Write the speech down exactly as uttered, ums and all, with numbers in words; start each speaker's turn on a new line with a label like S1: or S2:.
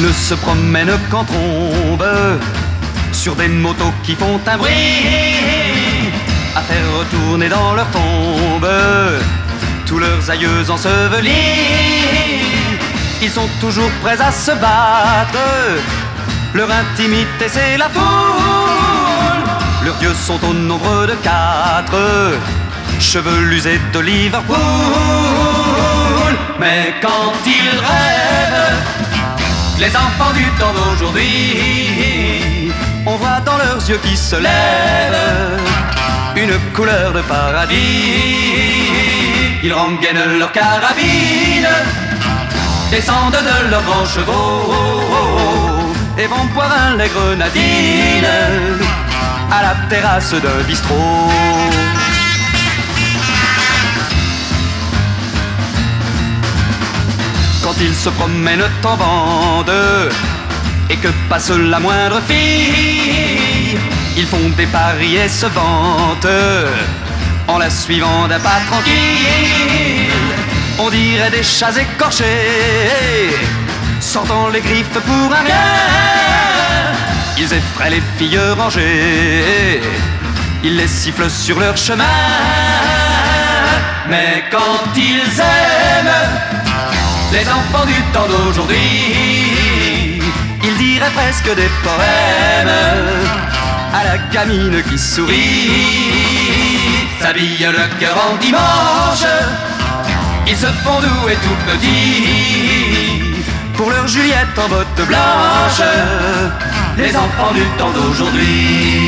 S1: ne se promènent qu'en trombe sur des motos qui font un bruit à faire retourner dans leur tombe tous leurs aïeux ensevelis. Ils sont toujours prêts à se battre, leur intimité c'est la foule. Leurs dieux sont au nombre de quatre, chevelus et de Liverpool. Mais quand ils rêvent, les enfants du temps d'aujourd'hui, on voit dans leurs yeux qui se lèvent une couleur de paradis. Ils rengainent leurs carabines, descendent de leurs grands chevaux et vont boire un lait grenadine à la terrasse d'un bistrot. Quand ils se promènent en bande et que passe la moindre fille, ils font des paris et se vantent en la suivant d'un pas tranquille. On dirait des chats écorchés sortant les griffes pour un rien. Ils effraient les filles rangées, ils les sifflent sur leur chemin. Mais quand ils aiment les enfants du temps d'aujourd'hui, ils diraient presque des poèmes à la gamine qui sourit, s'habille le cœur en dimanche. Ils se font doux et tout petits pour leur Juliette en bottes blanches, les enfants du temps d'aujourd'hui.